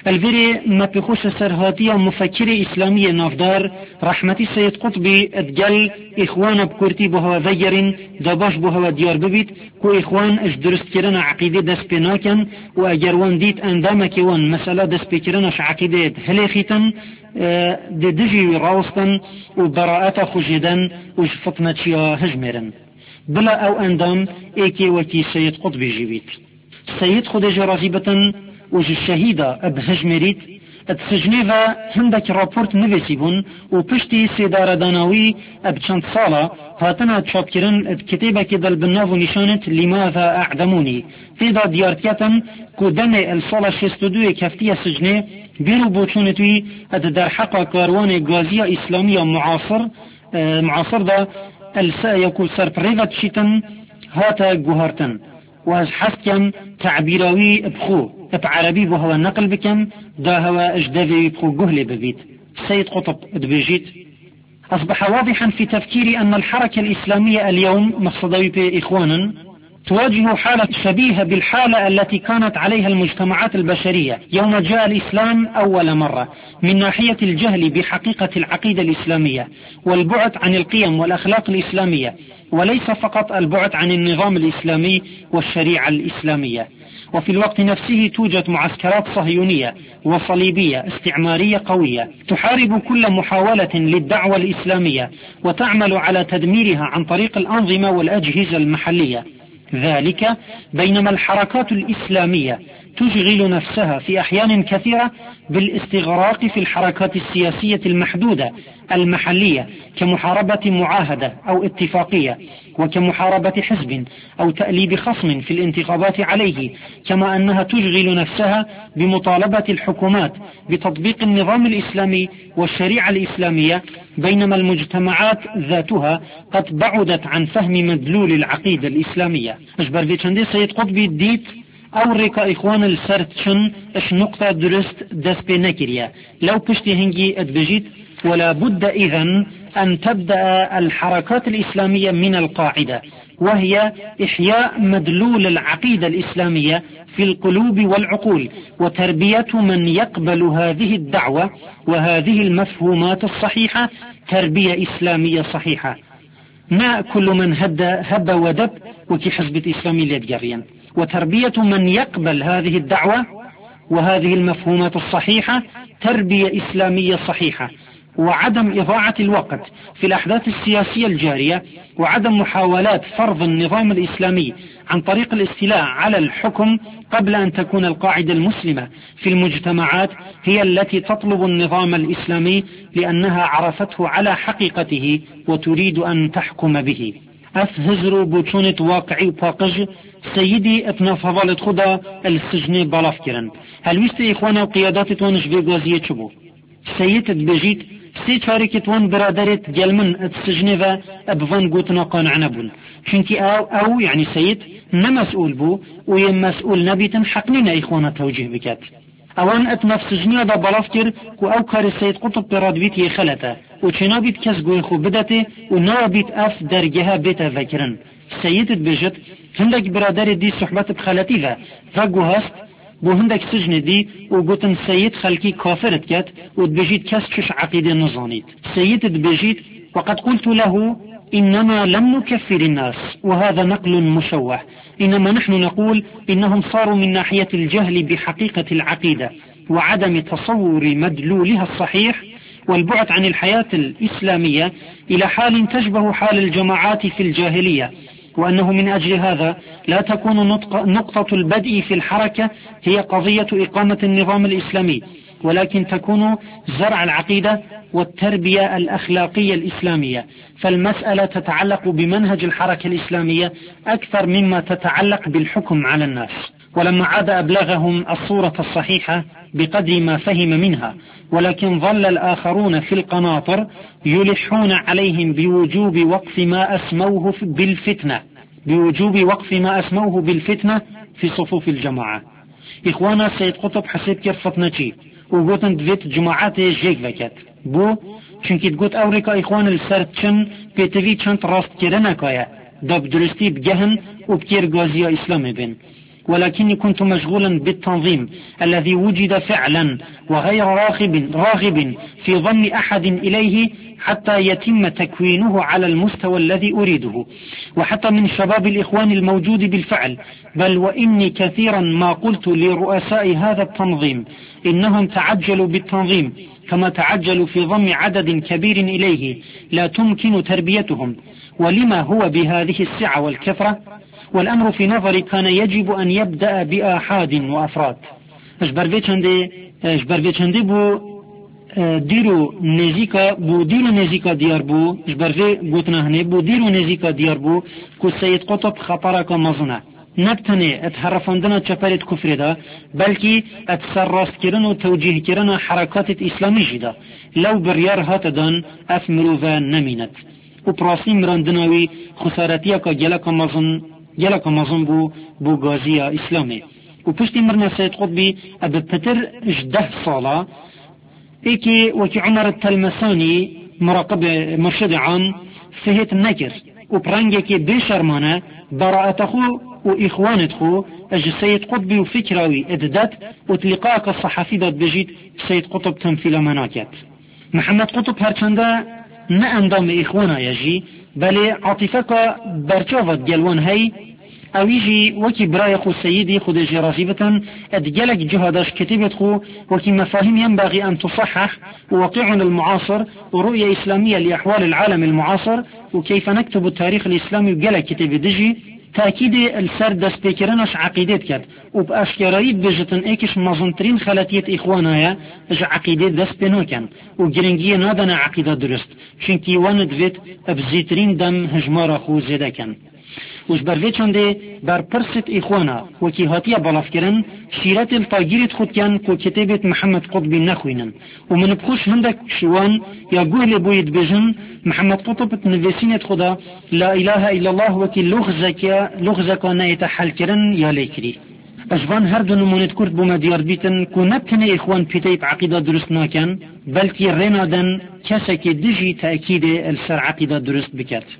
الفيري ما بخوش سرهاتية مفكر إسلامي نافدار رحمتي سيد قطبي اتقل إخوان بكورتي بها ذير داباش بها ديار ببيت كو إخوان اش درست كرنا عقيدة دس بناكن وأجروان ديت أندامك وان مسألة دس بكرناش عقيدة هليخيتن دجي راوستن وبراءة خجدن وشفطنتشيا هجمرن بلا أو أندام إيكي وكي سيد قطبي جيبيت سيد خدج رازبة وج الشهيدة اب هجمريت اتسجنيفا هندك رابورت نفسيبون وبشتي سيدار داناوي اب چند صالة هاتنا تشابكرن الكتابة كده بالناف نشانت لماذا اعدموني تيدا ديارتياتا كودن الصالة شستدوي كفتية سجني بيرو بوچونتوي اد در حقا كاروان غازية اسلامية معاصر دا السا يكو سرپريغت شيتن هاتا جوهرتن واز حسكم تعبيراوي بخو بعربي بهو النقل بكم دا هو اجدافي بخو جهل ببيت سيد قطب دبيجيت اصبح واضحا في تفكيري ان الحركة الاسلامية اليوم مقصدوي باخوانا تواجه حالة شبيهة بالحالة التي كانت عليها المجتمعات البشرية يوم جاء الإسلام أول مرة من ناحية الجهل بحقيقة العقيدة الإسلامية والبعد عن القيم والأخلاق الإسلامية وليس فقط البعد عن النظام الإسلامي والشريعة الإسلامية. وفي الوقت نفسه توجد معسكرات صهيونية وصليبية استعمارية قوية تحارب كل محاولة للدعوة الإسلامية وتعمل على تدميرها عن طريق الأنظمة والأجهزة المحلية. ذلك بينما الحركات الإسلامية تشغل نفسها في أحيان كثيرة بالاستغراق في الحركات السياسية المحدودة المحلية كمحاربة معاهدة أو اتفاقية وكمحاربة حزب أو تأليب خصم في الانتخابات عليه، كما أنها تشغل نفسها بمطالبة الحكومات بتطبيق النظام الإسلامي والشريعة الإسلامية، بينما المجتمعات ذاتها قد بعدت عن فهم مدلول العقيدة الإسلامية. أجبر في چندي سيد قطبي ديت أوريكا إخوان السرتشن اش نقطة درست دس بنكريا لو بشتي هنجي ادبجيت ولا بد إذن أن تبدأ الحركات الإسلامية من القاعدة، وهي إحياء مدلول العقيدة الإسلامية في القلوب والعقول وتربية من يقبل هذه الدعوة وهذه المفهومات الصحيحة تربية إسلامية صحيحة، ما كل من هب ودب وكي حزب الإسلامي ليتجريا، وتربية من يقبل هذه الدعوة وهذه المفهومات الصحيحة تربية إسلامية صحيحة، وعدم إضاعة الوقت في الأحداث السياسية الجارية، وعدم محاولات فرض النظام الإسلامي عن طريق الاستيلاء على الحكم قبل أن تكون القاعدة المسلمة في المجتمعات هي التي تطلب النظام الإسلامي لأنها عرفته على حقيقته وتريد أن تحكم به. أفهزروا بوچونة واقعي باقج سيدي اتنا فضالت خدا السجن بالافكرن هل ويست إخوانا وقيادات توانش بيقوازية چبو سيد بجيت سي چارك توان برادرت جلمن السجن و ابوان قوتنا قانعنا بون چونكي او يعني سيد نمسؤول بو ويم مسؤول نبيتن حقنين إخوانا توجيه بكات اوان اتنف سجنية دا بالافكر كو او كار السيد قطب برادبيت يخلته وچنا بيت كس قوي خو بدته ونوا بيت اف درجها بيتا فكرن سيد بجت هندك برادر دي صحبت بخالتي فقو هست بو هندك سجن دي وقوتن سيد خلقي كافرت كات وتبجيت كس چش عقيدة نظانيت سيد بجيت وقد قلت له إنما لم نكفر الناس وهذا نقل مشوه، إنما نحن نقول إنهم صاروا من ناحية الجهل بحقيقة العقيدة وعدم تصور مدلولها الصحيح والبعد عن الحياة الإسلامية إلى حال تشبه حال الجماعات في الجاهلية، وأنه من أجل هذا لا تكون نقطة البدء في الحركة هي قضية إقامة النظام الإسلامي، ولكن تكون زرع العقيدة والتربية الأخلاقية الإسلامية، فالمسألة تتعلق بمنهج الحركة الإسلامية أكثر مما تتعلق بالحكم على الناس. ولما عاد أبلغهم الصورة الصحيحة بقدر ما فهم منها، ولكن ظل الآخرون في القناطر يلحون عليهم بوجوب وقف ما أسموه بالفتنة في صفوف الجماعة. إخوانا سيد قطب حسيب كيف فتنتي وقوتن دويت جماعات جيك وكت بو چونكي تقوت أوريكا إخوان السرتشن بيتوي چند راست كرنا كايا داب درستي بجهن وبكير غازية إسلامي بين ولكني كنت مشغولا بالتنظيم الذي وجد فعلا وغير راغب في ضم أحد إليه حتى يتم تكوينه على المستوى الذي أريده، وحتى من شباب الإخوان الموجود بالفعل. بل وإني كثيرا ما قلت لرؤساء هذا التنظيم إنهم تعجلوا بالتنظيم كما تعجلوا في ضم عدد كبير إليه لا تمكن تربيتهم، ولما هو بهذه السعة والكثرة؟ والأمر في نظري كان يجب أن يبدأ بآحاد وأفراد. اجبر چنده بو دیرو نزیکا دیار بو اجبر گوتنهنه بو دیرو نزیکا دیار بو که سید قطب خطرک مزنه نبتنه اتحرفاندنا چپرت کفر دا بلکه اتسراست کرن و توجیه کرن حرکات اسلامی جدا لو بریار هات دان افمرو و نمینت و پراسی مراندناوی خسارتیا که گلک مزن بو گازی اسلامی. و پشتی مرنا سید قطبی اب پتر 10 ساله ایکی وکی عمر التلمسانی مراقب مرشد عام فهت نکر و پرنگی که بشرمانه براءت خو و اخوانت خو اج سید قطبی و فکراوی اددت و تلقاك الصحفی داد بجید سید قطب تمثیل مناکت. محمد قطب هرچنده نه اندام اخوانا یجی بلی عاطفه که برچاوت گلوان هی او يجي وكي براي خو سيدي خود جرازيبة ادجلك جهاداش كتبت خو وكي مفاهيم ينبغي ان تصحح وواقعنا المعاصر ورؤية اسلامية لاحوال العالم المعاصر وكيف نكتب التاريخ الاسلامي وجلك كتب دجي تأكيد السرد سبيكرناش عقيدت كد وبأشكرائي بجتن ايكش مظنترين خلاتية اخوانايا اج عقيدت دست بنوكن وگرنگي نادنا عقيدة درست چنكي واند فيت ابزيترين دم هجمار خو زيده كن. وش بروی چنده بر پرست اخوانا وکی هاتیه بلاف کرن شیرت التاگیرت خود کن که کتابت محمد قطبی نخوینن و من بخوش هندک شوان یا گوهل بوید بجن محمد قطب نویسینت خدا لا اله الا الله وکی لغزکا نایتحل کرن یا لیکری. اجوان هر دو نمونت کرد بوما دیار بیتن که نبتنه اخوان پیتیب عقیده درست ناکن بلکی رینادن کسی که دجی تأکید السر عقیده درست بکرد.